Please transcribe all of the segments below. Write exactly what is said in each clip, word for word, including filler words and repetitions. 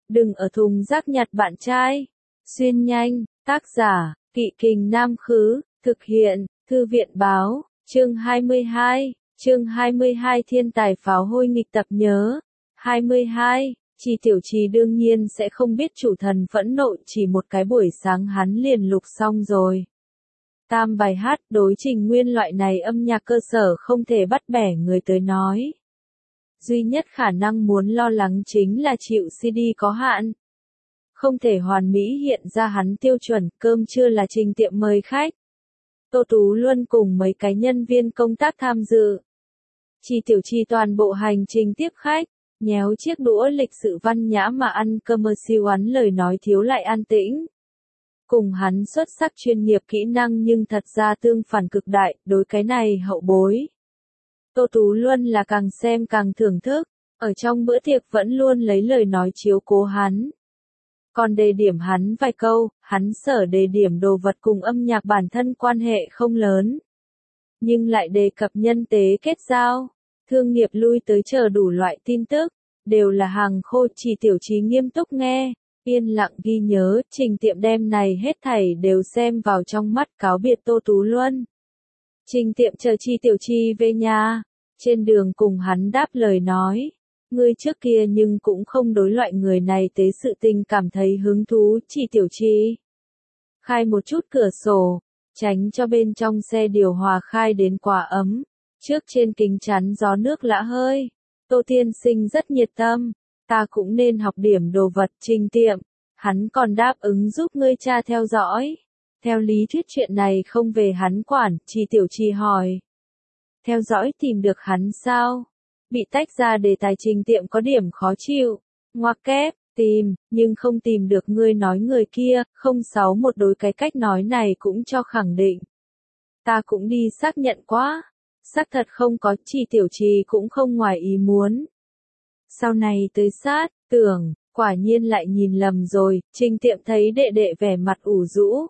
Đừng ở thùng rác nhặt bạn trai. Xuyên nhanh, tác giả, Kỵ Kình Nam Khứ, thực hiện, Thư viện Báo, chương hai mươi hai, chương hai mươi hai Thiên tài pháo hôi nghịch tập nhớ. hai mươi hai, Chi Tiểu Trì đương nhiên sẽ không biết chủ thần phẫn nộ chỉ một cái buổi sáng hắn liền lục xong rồi. Tam bài hát đối trình nguyên loại này âm nhạc cơ sở không thể bắt bẻ người tới nói. Duy nhất khả năng muốn lo lắng chính là chịu xê đê có hạn. Không thể hoàn mỹ hiện ra hắn tiêu chuẩn, cơm trưa là Trình Tiệm mời khách. Tô Tú Luân cùng mấy cái nhân viên công tác tham dự. Chi Tiểu Chi toàn bộ hành trình tiếp khách, nhéo chiếc đũa lịch sự văn nhã mà ăn cơm mơ siêu hắn lời nói thiếu lại an tĩnh. Cùng hắn xuất sắc chuyên nghiệp kỹ năng nhưng thật ra tương phản cực đại, đối cái này hậu bối. Tô Tú Luân là càng xem càng thưởng thức, ở trong bữa tiệc vẫn luôn lấy lời nói chiếu cố hắn. Còn đề điểm hắn vài câu, hắn sở đề điểm đồ vật cùng âm nhạc bản thân quan hệ không lớn. Nhưng lại đề cập nhân tế kết giao, thương nghiệp lui tới chờ đủ loại tin tức, đều là hàng khô. Chỉ Tiểu Trí nghiêm túc nghe, yên lặng ghi nhớ, Trình Tiệm đem này hết thảy đều xem vào trong mắt cáo biệt Tô Tú Luân. Trình Tiệm chờ Chi Tiểu Chi về nhà, trên đường cùng hắn đáp lời nói. Ngươi trước kia nhưng cũng không đối loại người này tế sự tình cảm thấy hứng thú. Chi Tiểu Chi khai một chút cửa sổ, tránh cho bên trong xe điều hòa khai đến quá ấm, trước trên kính chắn gió nước lã hơi. Tô tiên sinh rất nhiệt tâm, ta cũng nên học điểm đồ vật. Trình Tiệm, hắn còn đáp ứng giúp ngươi cha theo dõi. Theo lý thuyết chuyện này không về hắn quản. Chi Tiểu Chi hỏi. Theo dõi tìm được hắn sao? Bị tách ra đề tài. Trình Tiệm có điểm khó chịu. Ngoặc kép, tìm, nhưng không tìm được ngươi nói người kia. Không sáu một đối cái cách nói này cũng cho khẳng định. Ta cũng đi xác nhận quá. Xác thật không có. Chi Tiểu Chi cũng không ngoài ý muốn. Sau này tới sát, tưởng, quả nhiên lại nhìn lầm rồi. Trình Tiệm thấy đệ đệ vẻ mặt ủ rũ.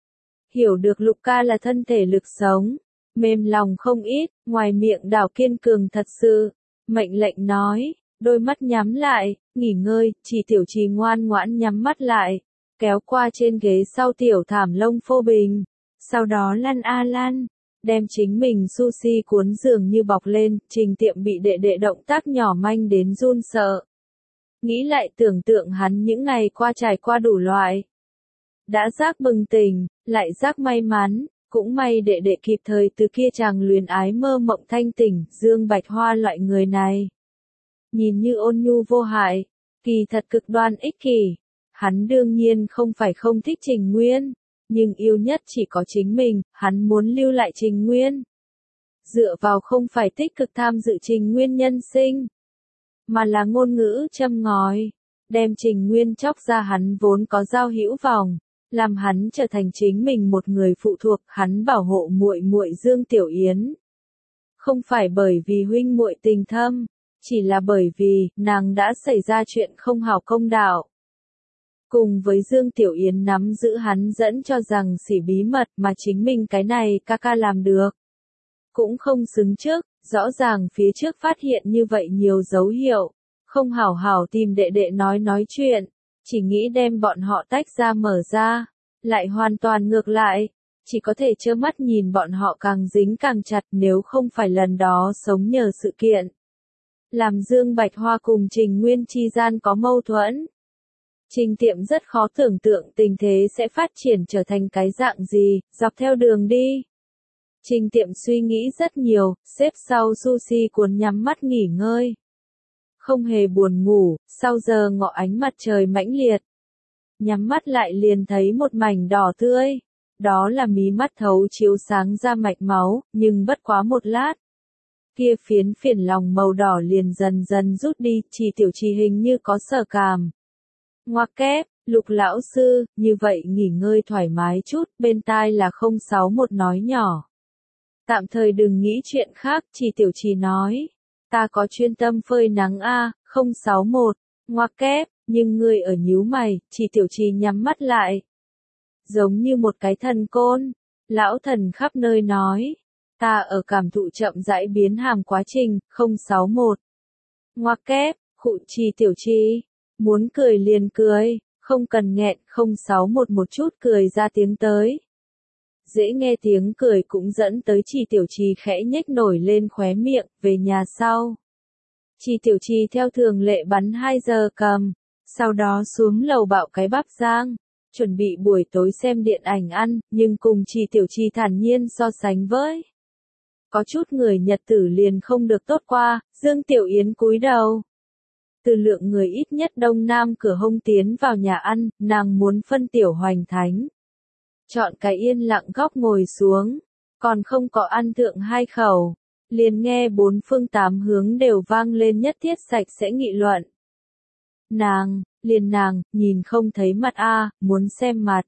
Hiểu được Lục ca là thân thể lực sống. Mềm lòng không ít, ngoài miệng đảo kiên cường thật sự. Mệnh lệnh nói, đôi mắt nhắm lại, nghỉ ngơi. Chỉ Tiểu Trì ngoan ngoãn nhắm mắt lại, kéo qua trên ghế sau tiểu thảm lông phô bình. Sau đó lăn a lăn, đem chính mình sushi cuốn giường như bọc lên. Trình Tiệm bị đệ đệ động tác nhỏ manh đến run sợ. Nghĩ lại tưởng tượng hắn những ngày qua trải qua đủ loại. Đã giác bừng tỉnh, lại giác may mắn. Cũng may đệ đệ kịp thời từ kia chàng luyến ái mơ mộng thanh tỉnh. Dương Bạch Hoa loại người này, nhìn như ôn nhu vô hại, kỳ thật cực đoan ích kỷ. Hắn đương nhiên không phải không thích Trình Nguyên, nhưng yêu nhất chỉ có chính mình. Hắn muốn lưu lại Trình Nguyên, dựa vào không phải tích cực tham dự Trình Nguyên nhân sinh, mà là ngôn ngữ châm ngòi, đem Trình Nguyên chóc ra hắn vốn có giao hữu vòng. Làm hắn trở thành chính mình một người phụ thuộc. Hắn bảo hộ muội muội Dương Tiểu Yến, không phải bởi vì huynh muội tình thâm, chỉ là bởi vì nàng đã xảy ra chuyện không hảo công đạo. Cùng với Dương Tiểu Yến nắm giữ hắn dẫn cho rằng xỉ bí mật mà chính mình cái này ca ca làm được, cũng không xứng trước. Rõ ràng phía trước phát hiện như vậy nhiều dấu hiệu, không hảo hảo tìm đệ đệ nói nói chuyện. Chỉ nghĩ đem bọn họ tách ra mở ra, lại hoàn toàn ngược lại, chỉ có thể trơ mắt nhìn bọn họ càng dính càng chặt. Nếu không phải lần đó sống nhờ sự kiện, làm Dương Bạch Hoa cùng Trình Nguyên chi gian có mâu thuẫn, Trình Tiệm rất khó tưởng tượng tình thế sẽ phát triển trở thành cái dạng gì. Dọc theo đường đi, Trình Tiệm suy nghĩ rất nhiều, xếp sau sushi cuốn nhắm mắt nghỉ ngơi. Không hề buồn ngủ, sau giờ ngọ ánh mặt trời mãnh liệt. Nhắm mắt lại liền thấy một mảnh đỏ tươi. Đó là mí mắt thấu chiếu sáng ra mạch máu, nhưng bất quá một lát. Kia phiến phiền lòng màu đỏ liền dần dần rút đi. Chỉ Tiểu Trì hình như có sở cảm. Ngoặc kép, Lục lão sư, như vậy nghỉ ngơi thoải mái chút. Bên tai là không sáu một nói nhỏ. Tạm thời đừng nghĩ chuyện khác. Chỉ Tiểu Trì nói. Ta có chuyên tâm phơi nắng a. Không sáu một, ngoặc kép, nhưng ngươi ở nhíu mày. Chỉ Tiểu Trì nhắm mắt lại, giống như một cái thần côn. Lão thần khắp nơi nói, ta ở cảm thụ chậm rãi biến hàm quá trình. Không sáu một, ngoặc kép, khụ. Chỉ Tiểu Trì muốn cười liền cười, không cần nghẹn, không sáu một một chút cười ra tiếng tới. Dễ nghe tiếng cười cũng dẫn tới Trì Tiểu Trì khẽ nhếch nổi lên khóe miệng, về nhà sau. Trì Tiểu Trì theo thường lệ bắn hai giờ cầm, sau đó xuống lầu bạo cái bắp rang, chuẩn bị buổi tối xem điện ảnh ăn, nhưng cùng Trì Tiểu Trì thản nhiên so sánh với. Có chút người nhật tử liền không được tốt qua, Dương Tiểu Yến cúi đầu. Từ lượng người ít nhất đông nam cửa hông tiến vào nhà ăn, nàng muốn phân Tiểu Hoành Thánh. Chọn cái yên lặng góc ngồi xuống, còn không có ăn thượng hai khẩu, liền nghe bốn phương tám hướng đều vang lên nhất thiết sạch sẽ nghị luận. Nàng, liền nàng, nhìn không thấy mặt a, muốn xem mặt.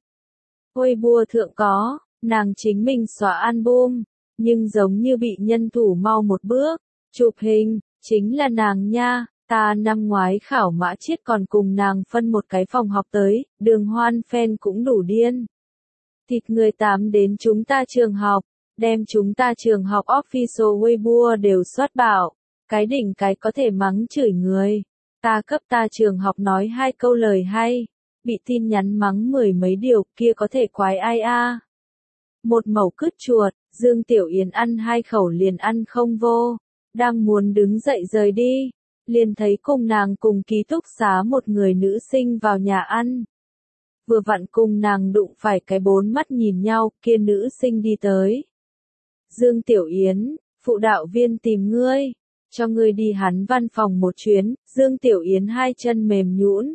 Weibo thượng có, nàng chính mình xóa album, nhưng giống như bị nhân thủ mau một bước, chụp hình, chính là nàng nha, ta năm ngoái khảo mã chiết còn cùng nàng phân một cái phòng học tới, Đường Hoan fan cũng đủ điên. Thịt người tám đến chúng ta trường học, đem chúng ta trường học official Weibo đều soát bảo, cái đỉnh cái có thể mắng chửi người. Ta cấp ta trường học nói hai câu lời hay, bị tin nhắn mắng mười mấy điều, kia có thể quái ai a? Một mẩu cứt chuột, Dương Tiểu Yến ăn hai khẩu liền ăn không vô, đang muốn đứng dậy rời đi, liền thấy cùng nàng cùng ký túc xá một người nữ sinh vào nhà ăn. Vừa vặn cùng nàng đụng phải cái bốn mắt nhìn nhau, kia nữ sinh đi tới. Dương Tiểu Yến, phụ đạo viên tìm ngươi, cho ngươi đi hắn văn phòng một chuyến, Dương Tiểu Yến hai chân mềm nhũn.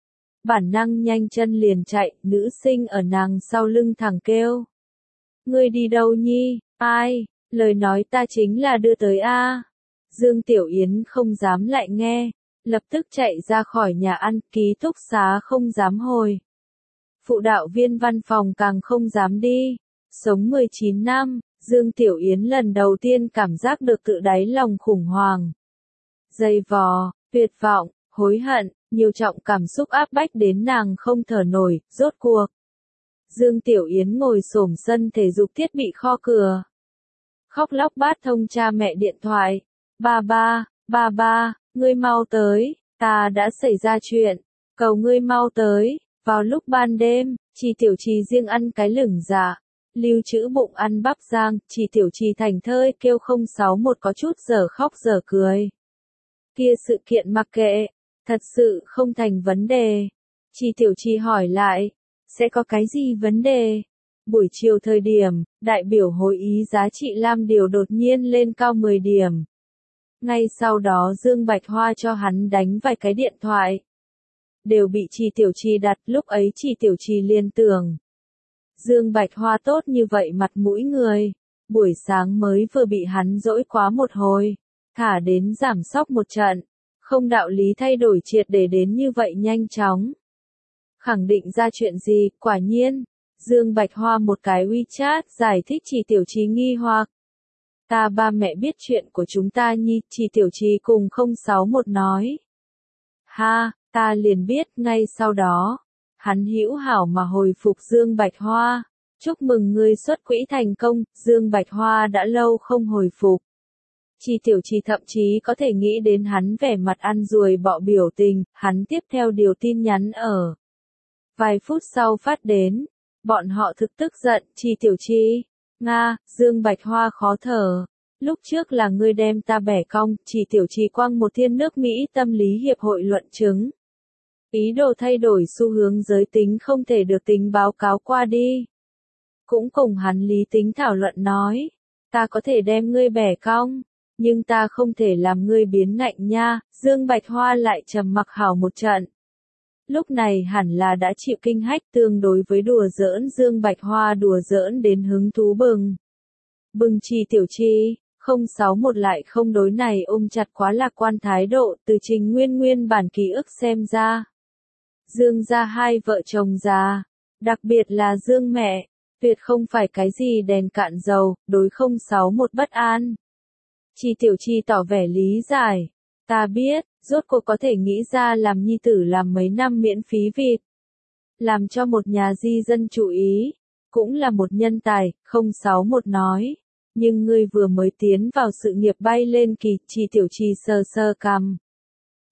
Bản năng nhanh chân liền chạy, nữ sinh ở nàng sau lưng thẳng kêu. Ngươi đi đâu nhi, ai, lời nói ta chính là đưa tới a. Dương Tiểu Yến không dám lại nghe, lập tức chạy ra khỏi nhà ăn, ký túc xá không dám hồi. Phụ đạo viên văn phòng càng không dám đi. Sống mười chín năm, Dương Tiểu Yến lần đầu tiên cảm giác được tự đáy lòng khủng hoảng. Dày vò, tuyệt vọng, hối hận, nhiều trọng cảm xúc áp bách đến nàng không thở nổi, rốt cuộc. Dương Tiểu Yến ngồi xổm sân thể dục thiết bị kho cửa. Khóc lóc bát thông cha mẹ điện thoại. Ba ba, ba ba, ngươi mau tới, ta đã xảy ra chuyện, cầu ngươi mau tới. Vào lúc ban đêm, Trì Tiểu Trì riêng ăn cái lửng dạ, lưu trữ bụng ăn bắp rang, Trì Tiểu Trì thành thơi kêu không sáu một có chút giờ khóc giờ cười. Kia sự kiện mặc kệ, thật sự không thành vấn đề. Trì Tiểu Trì hỏi lại, sẽ có cái gì vấn đề? Buổi chiều thời điểm, đại biểu hội ý giá trị lam điều đột nhiên lên cao mười điểm. Ngay sau đó Dương Bạch Hoa cho hắn đánh vài cái điện thoại. Đều bị Trì Tiểu Trì đặt, lúc ấy Trì Tiểu Trì liên tưởng. Dương Bạch Hoa tốt như vậy mặt mũi người, buổi sáng mới vừa bị hắn dỗi quá một hồi, thả đến giảm sóc một trận, không đạo lý thay đổi triệt để đến như vậy nhanh chóng. Khẳng định ra chuyện gì, quả nhiên, Dương Bạch Hoa một cái WeChat giải thích Trì Tiểu Trì nghi hoặc. Ta ba mẹ biết chuyện của chúng ta nhi, Trì Tiểu Trì cùng không sáu một nói. Ha, ta liền biết, ngay sau đó, hắn hữu hảo mà hồi phục Dương Bạch Hoa. Chúc mừng ngươi xuất quỹ thành công, Dương Bạch Hoa đã lâu không hồi phục. Trì Tiểu Trì thậm chí có thể nghĩ đến hắn vẻ mặt ăn ruồi bọ biểu tình, hắn tiếp theo điều tin nhắn ở. Vài phút sau phát đến, bọn họ thực tức giận, Trì Tiểu Trì, Nga, Dương Bạch Hoa khó thở. Lúc trước là ngươi đem ta bẻ cong, Trì Tiểu Trì quăng một thiên nước Mỹ tâm lý hiệp hội luận chứng. Ý đồ thay đổi xu hướng giới tính không thể được tính báo cáo qua đi. Cũng cùng hắn lý tính thảo luận nói, ta có thể đem ngươi bẻ cong, nhưng ta không thể làm ngươi biến ngạnh nha, Dương Bạch Hoa lại trầm mặc hảo một trận. Lúc này hẳn là đã chịu kinh hách tương đối với đùa giỡn Dương Bạch Hoa đùa giỡn đến hứng thú bừng. Bừng Trì Tiểu Trì, không sáu một lại không đối này ôm chặt quá lạc quan thái độ từ Trình Nguyên nguyên bản ký ức xem ra. Dương gia hai vợ chồng già, đặc biệt là Dương mẹ, tuyệt không phải cái gì đèn cạn dầu, đối không sáu một bất an. Trì Tiểu Trì tỏ vẻ lý giải, ta biết, rốt cuộc có thể nghĩ ra làm nhi tử làm mấy năm miễn phí vịt. Làm cho một nhà di dân chú ý, cũng là một nhân tài, không sáu một nói. Nhưng ngươi vừa mới tiến vào sự nghiệp bay lên kỳ, Trì Tiểu Trì sờ sờ cằm.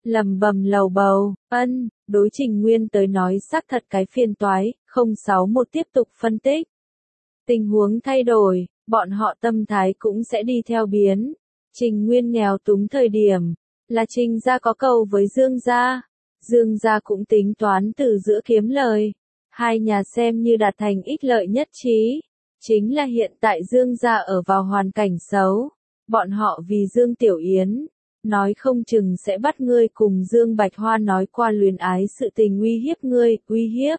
lầm bầm lầu bầu, ân, đối Trình Nguyên tới nói xác thật cái phiền toái, không sáu một tiếp tục phân tích. Tình huống thay đổi, bọn họ tâm thái cũng sẽ đi theo biến. Trình Nguyên nghèo túng thời điểm, là Trình gia có cầu với Dương gia. Dương gia cũng tính toán từ giữa kiếm lời. Hai nhà xem như đạt thành ích lợi nhất trí. Chính là hiện tại Dương gia ở vào hoàn cảnh xấu. Bọn họ vì Dương Tiểu Yến, nói không chừng sẽ bắt ngươi cùng Dương Bạch Hoa nói qua luyến ái sự tình uy hiếp ngươi, uy hiếp.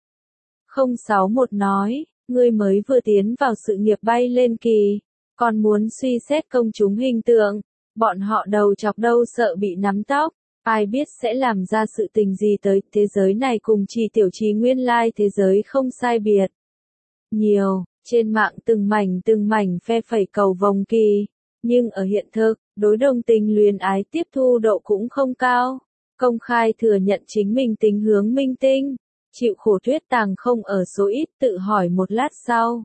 không sáu một nói, ngươi mới vừa tiến vào sự nghiệp bay lên kỳ, còn muốn suy xét công chúng hình tượng, bọn họ đầu chọc đâu sợ bị nắm tóc, ai biết sẽ làm ra sự tình gì tới, thế giới này cùng Trì Tiểu Trì nguyên lai thế giới không sai biệt. Nhiều, trên mạng từng mảnh từng mảnh phe phẩy cầu vồng kỳ, nhưng ở hiện thực, đối đồng tình luyến ái tiếp thu độ cũng không cao, công khai thừa nhận chính mình tính hướng minh tinh, chịu khổ thuyết tàng không ở số ít, tự hỏi một lát sau.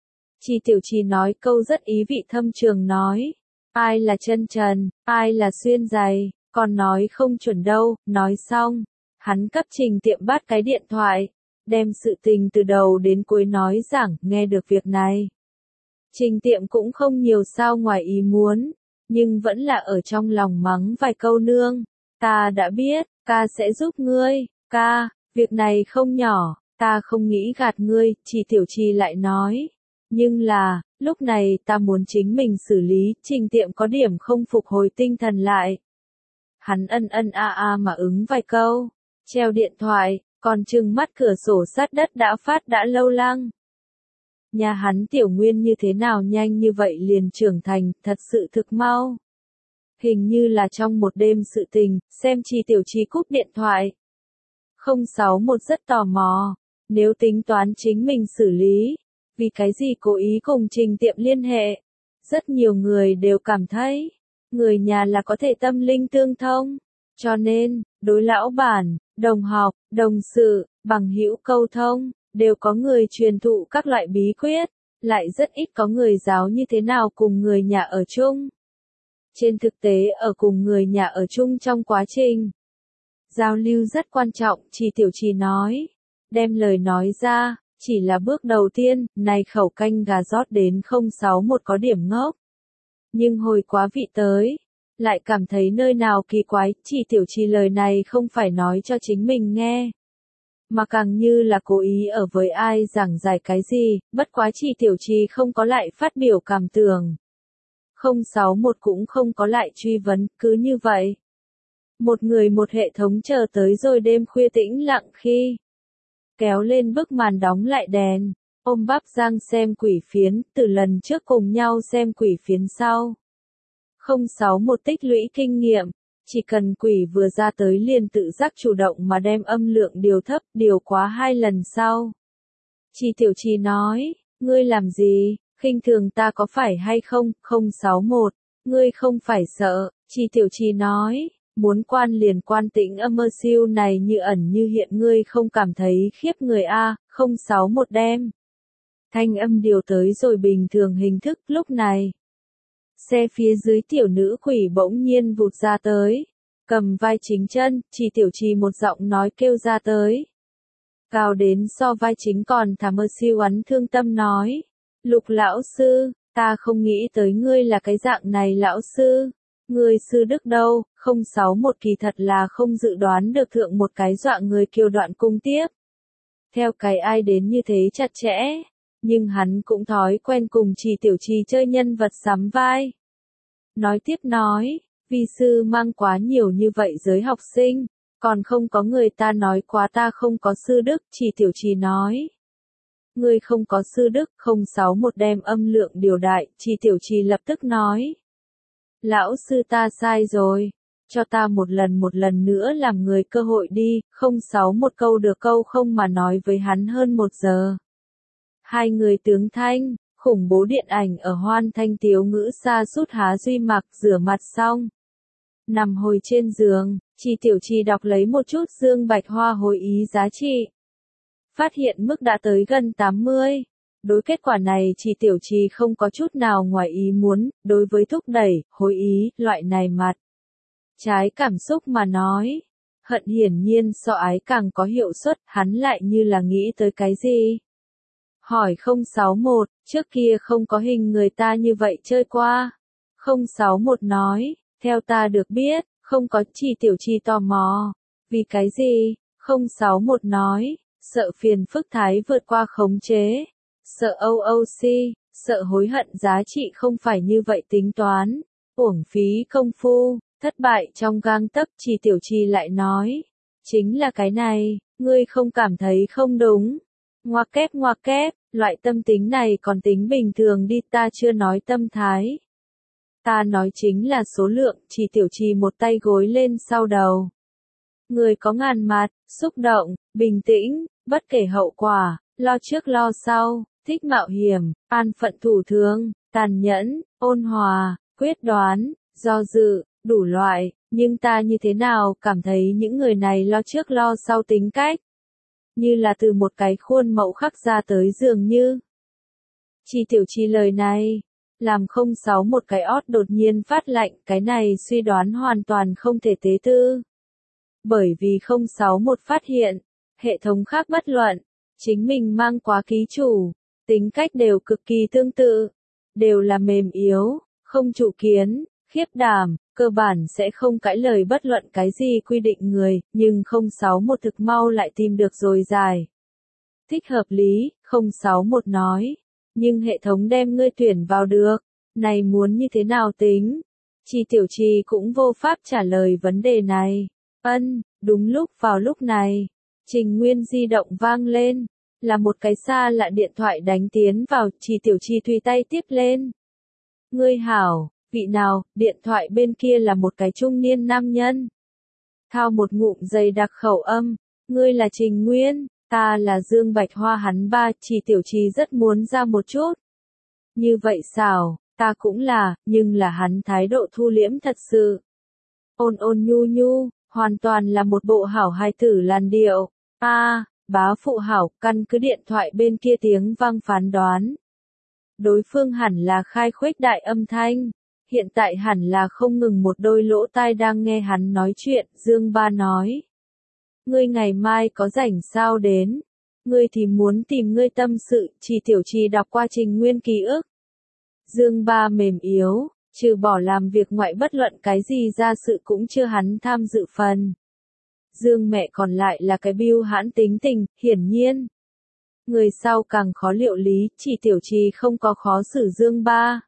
Trì Tiểu Trì nói câu rất ý vị thâm trường nói, ai là chân trần, ai là xuyên giày, còn nói không chuẩn đâu, nói xong, hắn cấp Trình Tiệm bắt cái điện thoại, đem sự tình từ đầu đến cuối nói giảng, nghe được việc này. Trình Tiệm cũng không nhiều sao ngoài ý muốn, nhưng vẫn là ở trong lòng mắng vài câu nương, ta đã biết, ca sẽ giúp ngươi, ca, việc này không nhỏ, ta không nghĩ gạt ngươi, Trì Tiểu Trì lại nói. Nhưng là, lúc này ta muốn chính mình xử lý, Trình Tiệm có điểm không phục hồi tinh thần lại. Hắn ân ân a a mà ứng vài câu, treo điện thoại, còn trừng mắt cửa sổ sát đất đã phát đã lâu lăng. Nhà hắn Tiểu Nguyên như thế nào nhanh như vậy liền trưởng thành, thật sự thực mau. Hình như là trong một đêm sự tình, xem Trì Tiểu Trì cúp điện thoại. không sáu một rất tò mò, nếu tính toán chính mình xử lý, vì cái gì cố ý cùng Trình Tiệm liên hệ. Rất nhiều người đều cảm thấy, người nhà là có thể tâm linh tương thông, cho nên, đối lão bản, đồng học, đồng sự, bằng hữu câu thông, đều có người truyền thụ các loại bí quyết, lại rất ít có người giáo như thế nào cùng người nhà ở chung. Trên thực tế ở cùng người nhà ở chung trong quá trình giao lưu rất quan trọng, Trì Tiểu Trì nói, đem lời nói ra, chỉ là bước đầu tiên, này khẩu canh gà rót đến không sáu một có điểm ngốc. Nhưng hồi quá vị tới, lại cảm thấy nơi nào kỳ quái, Trì Tiểu Trì lời này không phải nói cho chính mình nghe, mà càng như là cố ý ở với ai giảng giải cái gì, bất quá Trì Tiểu Trì không có lại phát biểu cảm tưởng. không sáu một cũng không có lại truy vấn, cứ như vậy. Một người một hệ thống chờ tới rồi đêm khuya tĩnh lặng khi kéo lên bức màn đóng lại đèn, ôm bắp Giang xem quỷ phiến, từ lần trước cùng nhau xem quỷ phiến sau. không sáu một tích lũy kinh nghiệm, chỉ cần quỷ vừa ra tới liền tự giác chủ động mà đem âm lượng điều thấp, điều quá hai lần sau. Trì Tiểu Trì nói, ngươi làm gì, khinh thường ta có phải hay không, không sáu một, ngươi không phải sợ, Trì Tiểu Trì nói. Muốn quan liền quan tĩnh âm mơ siêu này như ẩn như hiện ngươi không cảm thấy khiếp người a, không sáu một đem. Thanh âm điều tới rồi bình thường hình thức lúc này. Xe phía dưới tiểu nữ quỷ bỗng nhiên vụt ra tới. Cầm vai chính chân, Trì Tiểu Trì một giọng nói kêu ra tới. Cao đến so vai chính còn thả mơ siêu ắn thương tâm nói. Lục lão sư, ta không nghĩ tới ngươi là cái dạng này lão sư. Người sư đức đâu, không sáu một kỳ thật là không dự đoán được thượng một cái dọa người kiều đoạn cung tiếp. Theo cái ai đến như thế chặt chẽ, nhưng hắn cũng thói quen cùng Trì Tiểu Trì chơi nhân vật sắm vai. Nói tiếp nói, vi sư mang quá nhiều như vậy giới học sinh, còn không có người ta nói quá ta không có sư đức, Trì Tiểu Trì nói. Ngươi không có sư đức, không sáu một đem âm lượng điều đại, Trì Tiểu Trì lập tức nói. Lão sư ta sai rồi, cho ta một lần một lần nữa làm người cơ hội đi, không sáu một câu được câu không mà nói với hắn hơn một giờ. Hai người tướng thanh, khủng bố điện ảnh ở hoan thanh tiếu ngữ xa sút há duy mặc rửa mặt xong. Nằm hồi trên giường, Trì Tiểu Trì đọc lấy một chút Dương Bạch Hoa hồi ý giá trị. Phát hiện mức đã tới gần tám mươi. Đối kết quả này Trì Tiểu Trì không có chút nào ngoài ý muốn, đối với thúc đẩy, hối ý, loại này mặt. Trái cảm xúc mà nói. Hận hiển nhiên so ái càng có hiệu suất, hắn lại như là nghĩ tới cái gì. Hỏi không sáu một, trước kia không có hình người ta như vậy chơi qua. không sáu một nói, theo ta được biết, không có. Chỉ Tiểu Chi tò mò. Vì cái gì? không sáu một nói, sợ phiền phức thái vượt qua khống chế. Sợ o o c, sợ hối hận giá trị không phải như vậy tính toán. Uổng phí công phu, thất bại trong gang tấc. Chỉ Tiểu Chi lại nói. Chính là cái này, ngươi không cảm thấy không đúng. Ngoặc kép ngoặc kép, loại tâm tính này còn tính bình thường đi, ta chưa nói tâm thái. Ta nói chính là số lượng. Chỉ Tiểu Chi một tay gối lên sau đầu. Người có ngàn mặt, xúc động, bình tĩnh, bất kể hậu quả, lo trước lo sau, thích mạo hiểm, an phận thủ thường, tàn nhẫn, ôn hòa, quyết đoán, do dự, đủ loại, nhưng ta như thế nào cảm thấy những người này lo trước lo sau tính cách. Như là từ một cái khuôn mẫu khắc ra tới dường như. Chỉ Tiểu Chi lời này, làm không sáu một cái ót đột nhiên phát lạnh, cái này suy đoán hoàn toàn không thể tế tư. Bởi vì không sáu một phát hiện, hệ thống khác bất luận, chính mình mang quá ký chủ, tính cách đều cực kỳ tương tự, đều là mềm yếu, không chủ kiến, khiếp đảm, cơ bản sẽ không cãi lời bất luận cái gì quy định người, nhưng không sáu một thực mau lại tìm được rồi giải. Thích hợp lý, không sáu một nói, nhưng hệ thống đem ngươi tuyển vào được, này muốn như thế nào tính? Chỉ Tiểu Chi cũng vô pháp trả lời vấn đề này. Ân, đúng lúc vào lúc này, Trình Nguyên di động vang lên, là một cái xa lạ điện thoại đánh tiến vào. Chỉ Tiểu Chi tùy tay tiếp lên. Ngươi hảo, vị nào? Điện thoại bên kia là một cái trung niên nam nhân. Thao một ngụm dày đặc khẩu âm, ngươi là Trình Nguyên, ta là Dương Bạch Hoa. Hắn ba. Chỉ Tiểu Chi rất muốn ra một chút. Như vậy xảo, ta cũng là, nhưng là hắn thái độ thu liễm thật sự. Ôn ôn nhu nhu. Hoàn toàn là một bộ hảo hài tử làn điệu. A, à, bá phụ hảo, căn cứ điện thoại bên kia tiếng vang phán đoán. Đối phương hẳn là khai khuếch đại âm thanh. Hiện tại hẳn là không ngừng một đôi lỗ tai đang nghe hắn nói chuyện. Dương Ba nói. Ngươi ngày mai có rảnh sao đến? Ngươi thì muốn tìm ngươi tâm sự. Chỉ Tiểu Chi đọc qua Trình Nguyên ký ức. Dương Ba mềm yếu. Trừ bỏ làm việc ngoại bất luận cái gì ra sự cũng chưa hắn tham dự phần. Dương mẹ còn lại là cái bưu hãn tính tình, hiển nhiên. Người sau càng khó liệu lý. Chỉ Tiểu Chi không có khó xử Dương Ba.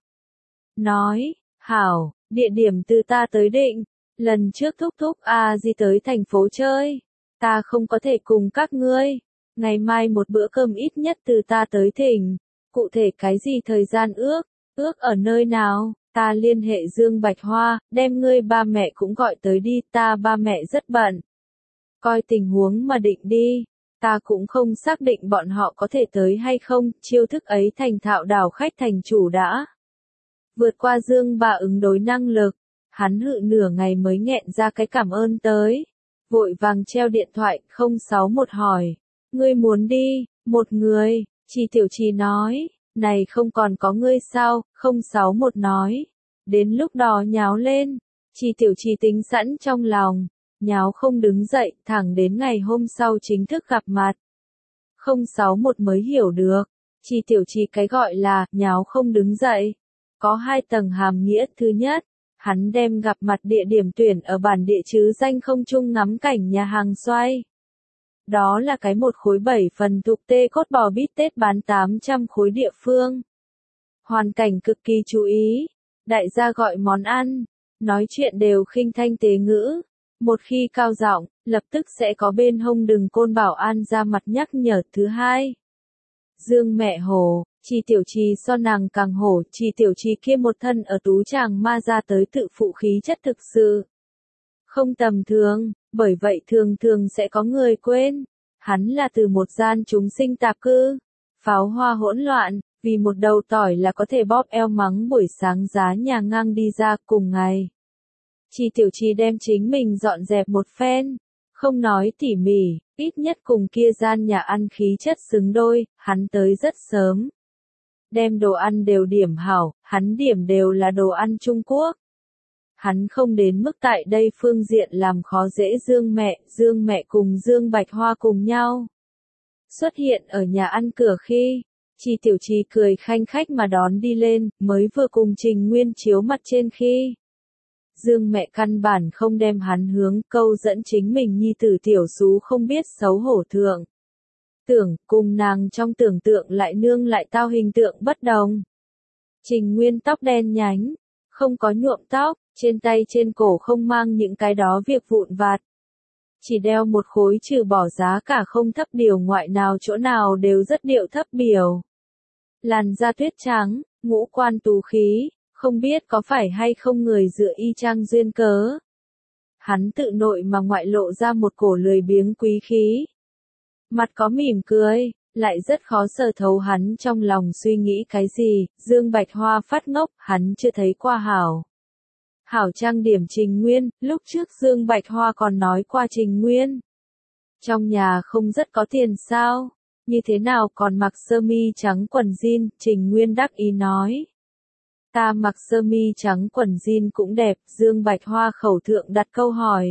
Nói, hảo, địa điểm từ ta tới định. Lần trước thúc thúc A Di tới thành phố chơi. Ta không có thể cùng các ngươi. Ngày mai một bữa cơm ít nhất từ ta tới thỉnh. Cụ thể cái gì thời gian ước, ước ở nơi nào? Ta liên hệ Dương Bạch Hoa, đem ngươi ba mẹ cũng gọi tới đi, ta ba mẹ rất bận. Coi tình huống mà định đi, ta cũng không xác định bọn họ có thể tới hay không, chiêu thức ấy thành thạo đảo khách thành chủ đã. Vượt qua Dương Ba ứng đối năng lực, hắn hự nửa ngày mới nghẹn ra cái cảm ơn tới. Vội vàng treo điện thoại. Không sáu một hỏi, ngươi muốn đi, một người. Chỉ Tiểu Chi nói. Này không còn có ngươi sao? Không sáu một nói. Đến lúc đó nháo lên. Chỉ Tiểu Chi tính sẵn trong lòng. Nháo không đứng dậy, thẳng đến ngày hôm sau chính thức gặp mặt. Không sáu một mới hiểu được. Chỉ Tiểu Chi cái gọi là, nháo không đứng dậy. Có hai tầng hàm nghĩa. Thứ nhất, hắn đem gặp mặt địa điểm tuyển ở bản địa chứ danh không chung ngắm cảnh nhà hàng xoay. Đó là cái một khối bảy phần thuộc tê cốt bò bít tết bán tám trăm khối địa phương. Hoàn cảnh cực kỳ chú ý. Đại gia gọi món ăn, nói chuyện đều khinh thanh tế ngữ. Một khi cao giọng, lập tức sẽ có bên hông Đừng Côn bảo an ra mặt nhắc nhở. Thứ hai, Dương mẹ hổ, Chỉ Tiểu Chi so nàng càng hổ. Chỉ Tiểu Chi kia một thân ở tú chàng ma ra tới tự phụ khí chất thực sự không tầm thường, bởi vậy thường thường sẽ có người quên. Hắn là từ một gian chúng sinh tạp cư, pháo hoa hỗn loạn, vì một đầu tỏi là có thể bóp eo mắng buổi sáng giá nhà ngang đi ra. Cùng ngày, Chỉ Tiểu Chi đem chính mình dọn dẹp một phen, không nói tỉ mỉ, ít nhất cùng kia gian nhà ăn khí chất xứng đôi. Hắn tới rất sớm, đem đồ ăn đều điểm hảo, hắn điểm đều là đồ ăn Trung Quốc. Hắn không đến mức tại đây phương diện làm khó dễ Dương mẹ, Dương mẹ cùng Dương Bạch Hoa cùng nhau. Xuất hiện ở nhà ăn cửa khi, Chi Tiểu Trì cười khanh khách mà đón đi lên, mới vừa cùng Trình Nguyên chiếu mặt trên khi. Dương mẹ căn bản không đem hắn hướng câu dẫn chính mình nhi tử tiểu sú không biết xấu hổ thượng. Tưởng, cùng nàng trong tưởng tượng lại nương lại tao hình tượng bất đồng. Trình Nguyên tóc đen nhánh, không có nhuộm tóc, trên tay trên cổ không mang những cái đó việc vụn vặt. Chỉ đeo một khối trừ bỏ giá cả không thấp điều ngoại nào chỗ nào đều rất điệu thấp biểu. Làn da tuyết trắng, ngũ quan tú khí, không biết có phải hay không người dựa y chang duyên cớ. Hắn tự nội mà ngoại lộ ra một cổ lười biếng quý khí. Mặt có mỉm cười, lại rất khó sờ thấu hắn trong lòng suy nghĩ cái gì, Dương Bạch Hoa phát ngốc, hắn chưa thấy qua hảo. Hảo trang điểm Trình Nguyên, lúc trước Dương Bạch Hoa còn nói qua Trình Nguyên. Trong nhà không rất có tiền sao, như thế nào còn mặc sơ mi trắng quần jean, Trình Nguyên đắc ý nói. Ta mặc sơ mi trắng quần jean cũng đẹp, Dương Bạch Hoa khẩu thượng đặt câu hỏi.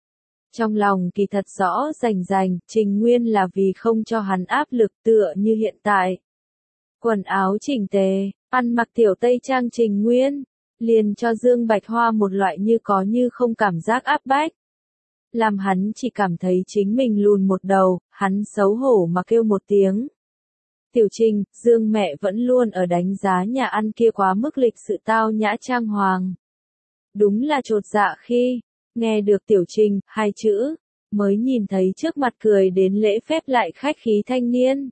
Trong lòng kỳ thật rõ rành rành, Trình Nguyên là vì không cho hắn áp lực tựa như hiện tại. Quần áo chỉnh tề, ăn mặc tiểu tây trang Trình Nguyên, liền cho Dương Bạch Hoa một loại như có như không cảm giác áp bách. Làm hắn chỉ cảm thấy chính mình lùn một đầu, hắn xấu hổ mà kêu một tiếng. Tiểu Trình, Dương mẹ vẫn luôn ở đánh giá nhà ăn kia quá mức lịch sự tao nhã trang hoàng. Đúng là chột dạ khi, nghe được Tiểu Trình, hai chữ, mới nhìn thấy trước mặt cười đến lễ phép lại khách khí thanh niên.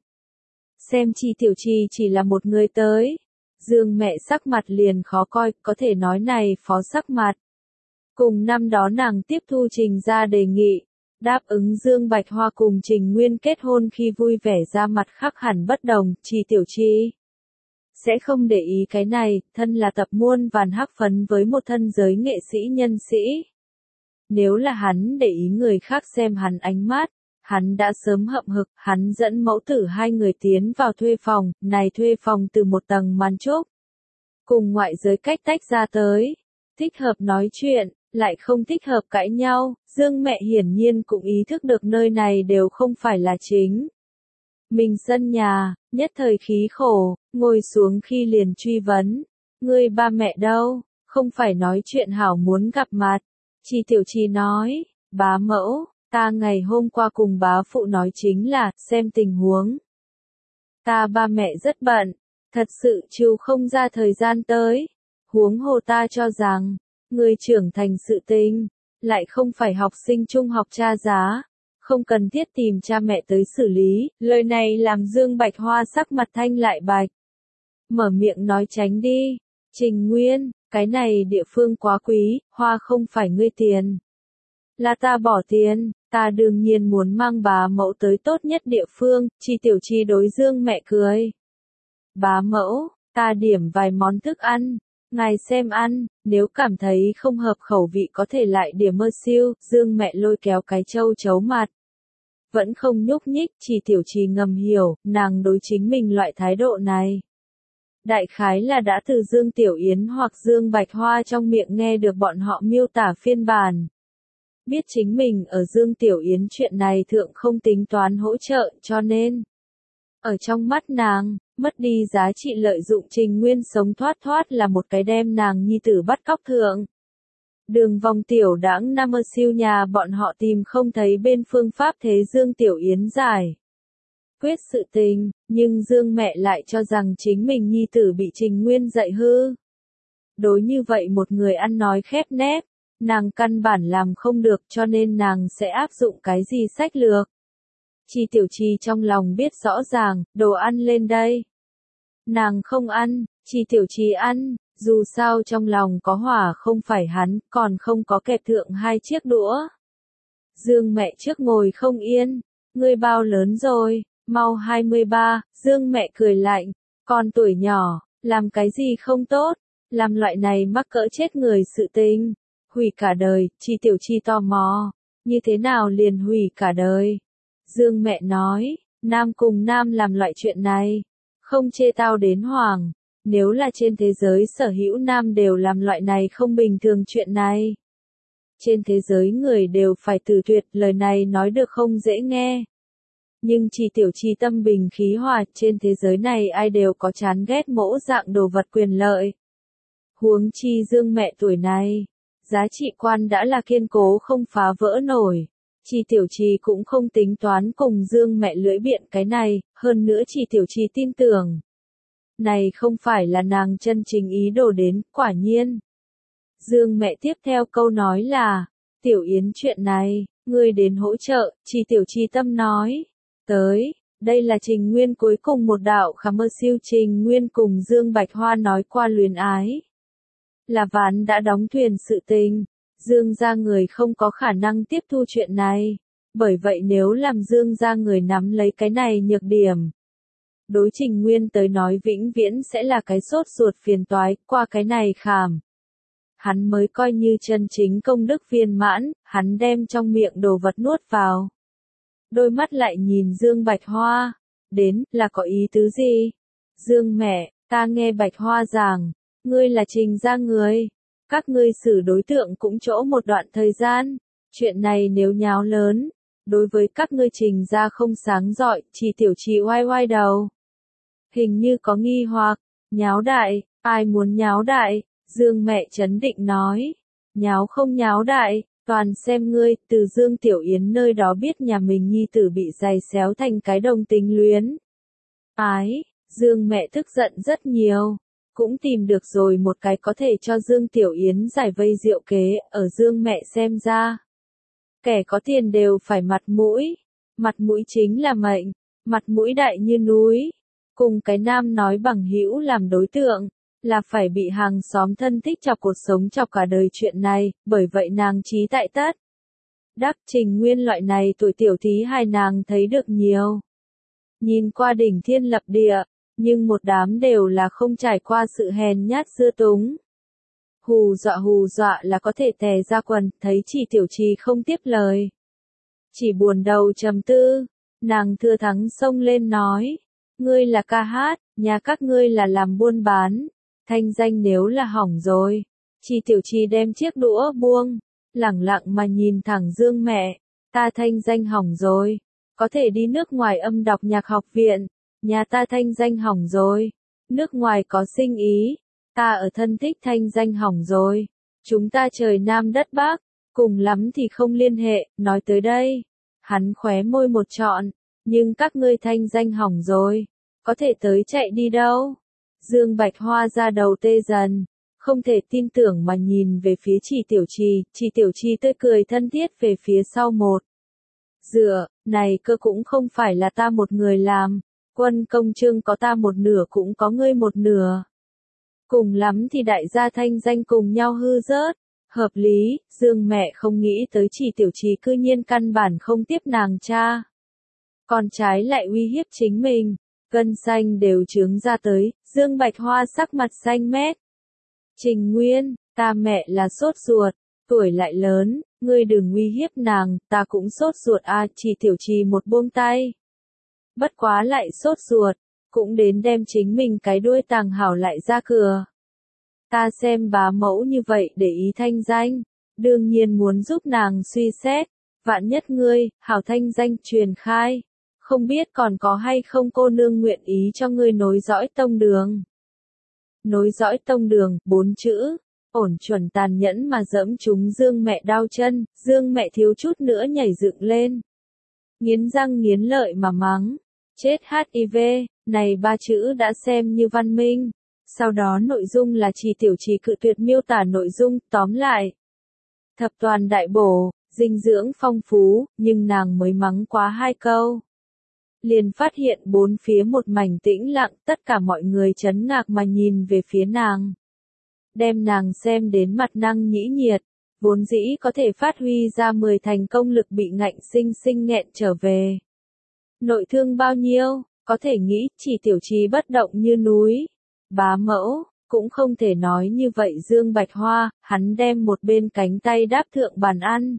Xem chi Tiểu Trì chỉ là một người tới. Dương mẹ sắc mặt liền khó coi, có thể nói này phó sắc mặt. Cùng năm đó nàng tiếp thu Trình ra đề nghị, đáp ứng Dương Bạch Hoa cùng Trình Nguyên kết hôn khi vui vẻ ra mặt khác hẳn bất đồng, Chi Tiểu Trì sẽ không để ý cái này, thân là tập muôn vàn hắc phấn với một thân giới nghệ sĩ nhân sĩ. Nếu là hắn để ý người khác xem hắn ánh mắt, hắn đã sớm hậm hực, hắn dẫn mẫu tử hai người tiến vào thuê phòng, này thuê phòng từ một tầng màn trúc. Cùng ngoại giới cách tách ra tới, thích hợp nói chuyện, lại không thích hợp cãi nhau, Dương mẹ hiển nhiên cũng ý thức được nơi này đều không phải là chính. Mình sân nhà, nhất thời khí khổ, ngồi xuống khi liền truy vấn, ngươi ba mẹ đâu, không phải nói chuyện hảo muốn gặp mặt. Chi Tiểu Trì nói, bá mẫu, ta ngày hôm qua cùng bá phụ nói chính là, xem tình huống. Ta ba mẹ rất bận, thật sự chiều không ra thời gian tới. Huống hồ ta cho rằng, người trưởng thành sự tình, lại không phải học sinh trung học tra giá, không cần thiết tìm cha mẹ tới xử lý. Lời này làm Dương Bạch Hoa sắc mặt thanh lại bạch. Mở miệng nói tránh đi, Trình Nguyên, cái này địa phương quá quý, Hoa không phải ngươi tiền. Là ta bỏ tiền, ta đương nhiên muốn mang bá mẫu tới tốt nhất địa phương, Chi Tiểu Trì đối Dương mẹ cười. Bá mẫu, ta điểm vài món thức ăn, ngài xem ăn, nếu cảm thấy không hợp khẩu vị có thể lại điểm mơ siêu, Dương mẹ lôi kéo cái châu chấu mặt. Vẫn không nhúc nhích, Chi Tiểu Trì ngầm hiểu, nàng đối chính mình loại thái độ này. Đại khái là đã từ Dương Tiểu Yến hoặc Dương Bạch Hoa trong miệng nghe được bọn họ miêu tả phiên bản. Biết chính mình ở Dương Tiểu Yến chuyện này thượng không tính toán hỗ trợ cho nên. Ở trong mắt nàng, mất đi giá trị lợi dụng Trình Nguyên sống thoát thoát là một cái đem nàng nhi tử bắt cóc thượng. Đường vòng tiểu đãng năm ở siêu nhà bọn họ tìm không thấy bên phương pháp thế Dương Tiểu Yến giải quyết sự tình, nhưng Dương mẹ lại cho rằng chính mình nhi tử bị Trình Nguyên dạy hư. Đối như vậy một người ăn nói khép nép, nàng căn bản làm không được cho nên nàng sẽ áp dụng cái gì sách lược. Chi Tiểu Trì trong lòng biết rõ ràng, đồ ăn lên đây. Nàng không ăn, Chi Tiểu Trì ăn, dù sao trong lòng có hỏa không phải hắn, còn không có kẹp thượng hai chiếc đũa. Dương mẹ trước ngồi không yên, ngươi bao lớn rồi, mau hai mươi ba, Dương mẹ cười lạnh, con tuổi nhỏ, làm cái gì không tốt, làm loại này mắc cỡ chết người sự tình, hủy cả đời. Chi Tiểu Trì tò mò, như thế nào liền hủy cả đời. Dương mẹ nói, nam cùng nam làm loại chuyện này, không chê tao đến hoàng, Nếu là trên thế giới sở hữu nam đều làm loại này không bình thường chuyện này. Trên thế giới người đều phải tử tuyệt, lời này nói được không dễ nghe. Nhưng chỉ tiểu chi tâm bình khí hòa, trên thế giới này ai đều có chán ghét mỗ dạng đồ vật quyền lợi. Huống chi Dương mẹ tuổi này, giá trị quan đã là kiên cố không phá vỡ nổi. Chi tiểu chi cũng không tính toán cùng Dương mẹ lưỡi biện cái này, hơn nữa chi tiểu chi tin tưởng. Này không phải là nàng chân chính ý đồ đến, quả nhiên. Dương mẹ tiếp theo câu nói là, Tiểu Yến chuyện này, ngươi đến hỗ trợ, chi tiểu chi tâm nói. Tới, đây là Trình Nguyên cuối cùng một đạo khả mơ siêu Trình Nguyên cùng Dương Bạch Hoa nói qua luyến ái. Là ván đã đóng thuyền sự tình, Dương gia người không có khả năng tiếp thu chuyện này, bởi vậy nếu làm Dương gia người nắm lấy cái này nhược điểm. Đối Trình Nguyên tới nói vĩnh viễn sẽ là cái sốt ruột phiền toái, qua cái này khảm. Hắn mới coi như chân chính công đức viên mãn, hắn đem trong miệng đồ vật nuốt vào. Đôi mắt lại nhìn Dương Bạch Hoa, đến, là có ý tứ gì? Dương mẹ, ta nghe Bạch Hoa giảng, ngươi là Trình gia người, các ngươi xử đối tượng cũng chỗ một đoạn thời gian, chuyện này nếu nháo lớn, đối với các ngươi Trình gia không sáng rọi, chỉ tiểu chỉ oai oai đầu. Hình như có nghi hoặc, nháo đại, ai muốn nháo đại, Dương mẹ chấn định nói, nháo không nháo đại, toàn xem ngươi, từ Dương Tiểu Yến nơi đó biết nhà mình nhi tử bị giày xéo thành cái đồng tình luyến. Ái, Dương mẹ tức giận rất nhiều, cũng tìm được rồi một cái có thể cho Dương Tiểu Yến giải vây diệu kế, ở Dương mẹ xem ra. Kẻ có tiền đều phải mặt mũi, mặt mũi chính là mệnh, mặt mũi đại như núi. Cùng cái nam nói bằng hữu làm đối tượng, là phải bị hàng xóm thân thích chọc cuộc sống chọc cả đời chuyện này, bởi vậy nàng trí tại tất. Đắc Trình Nguyên loại này tuổi tiểu thí hài nàng thấy được nhiều. Nhìn qua đỉnh thiên lập địa, nhưng một đám đều là không trải qua sự hèn nhát dưa túng. Hù dọa hù dọa là có thể tè ra quần, thấy chỉ tiểu trì không tiếp lời. Chỉ buồn đầu trầm tư, nàng thưa thắng xông lên nói. Ngươi là ca hát, nhà các ngươi là làm buôn bán, thanh danh nếu là hỏng rồi. Chi tiểu chi đem chiếc đũa buông, lẳng lặng mà nhìn thẳng Dương mẹ, ta thanh danh hỏng rồi, có thể đi nước ngoài âm đọc nhạc học viện, nhà ta thanh danh hỏng rồi, nước ngoài có sinh ý, ta ở thân thích thanh danh hỏng rồi, chúng ta trời Nam đất Bắc, cùng lắm thì không liên hệ, nói tới đây, hắn khóe môi một trọn. Nhưng các ngươi thanh danh hỏng rồi, có thể tới chạy đi đâu? Dương Bạch Hoa ra đầu tê dần, không thể tin tưởng mà nhìn về phía Chỉ Tiểu Trì, Chỉ Tiểu Trì tươi cười thân thiết về phía sau một. Dựa, này cơ cũng không phải là ta một người làm, quân công trương có ta một nửa cũng có ngươi một nửa. Cùng lắm thì đại gia thanh danh cùng nhau hư rớt, hợp lý, Dương mẹ không nghĩ tới Chỉ Tiểu Trì cư nhiên căn bản không tiếp nàng cha. Còn trái lại uy hiếp chính mình, gân xanh đều trướng ra tới, Dương Bạch Hoa sắc mặt xanh mét. Trình Nguyên, ta mẹ là sốt ruột, tuổi lại lớn, ngươi đừng uy hiếp nàng, ta cũng sốt ruột a, à, Chỉ Tiểu Trì một buông tay. Bất quá lại sốt ruột, cũng đến đem chính mình cái đuôi tàng hảo lại ra cửa. Ta xem bá mẫu như vậy để ý thanh danh, đương nhiên muốn giúp nàng suy xét, vạn nhất ngươi, hảo thanh danh truyền khai. Không biết còn có hay không cô nương nguyện ý cho ngươi nối dõi tông đường. Nối dõi tông đường, bốn chữ, ổn chuẩn tàn nhẫn mà dẫm chúng Dương mẹ đau chân, Dương mẹ thiếu chút nữa nhảy dựng lên. Nghiến răng nghiến lợi mà mắng, chết hát i vê, này ba chữ đã xem như văn minh. Sau đó nội dung là Chỉ Tiểu Trì cự tuyệt miêu tả nội dung, tóm lại. Thập toàn đại bổ, dinh dưỡng phong phú, nhưng nàng mới mắng quá hai câu. Liền phát hiện bốn phía một mảnh tĩnh lặng, tất cả mọi người chấn ngạc mà nhìn về phía nàng. Đem nàng xem đến mặt năng nhĩ nhiệt, vốn dĩ có thể phát huy ra mười thành công lực bị ngạnh sinh sinh nghẹn trở về. Nội thương bao nhiêu, có thể nghĩ, Chỉ Tiểu Trì bất động như núi. Bá mẫu, cũng không thể nói như vậy Dương Bạch Hoa, hắn đem một bên cánh tay đáp thượng bàn ăn.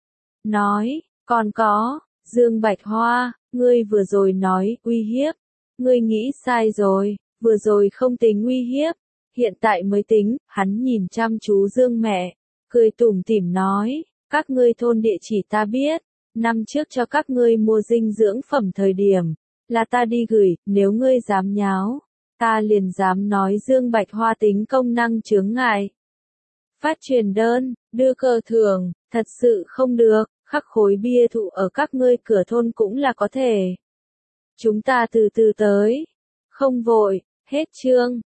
Nói, còn có, Dương Bạch Hoa, ngươi vừa rồi nói, uy hiếp, ngươi nghĩ sai rồi, vừa rồi không tính uy hiếp, hiện tại mới tính, hắn nhìn chăm chú Dương mẹ, cười tủm tỉm nói, các ngươi thôn địa chỉ ta biết, năm trước cho các ngươi mua dinh dưỡng phẩm thời điểm, là ta đi gửi, nếu ngươi dám nháo, ta liền dám nói Dương Bạch Hoa tính công năng chướng ngại. Phát truyền đơn, đưa cờ thưởng, thật sự không được, khắc khối bia thụ ở các ngươi cửa thôn cũng là có thể. Chúng ta từ từ tới, không vội, hết chương.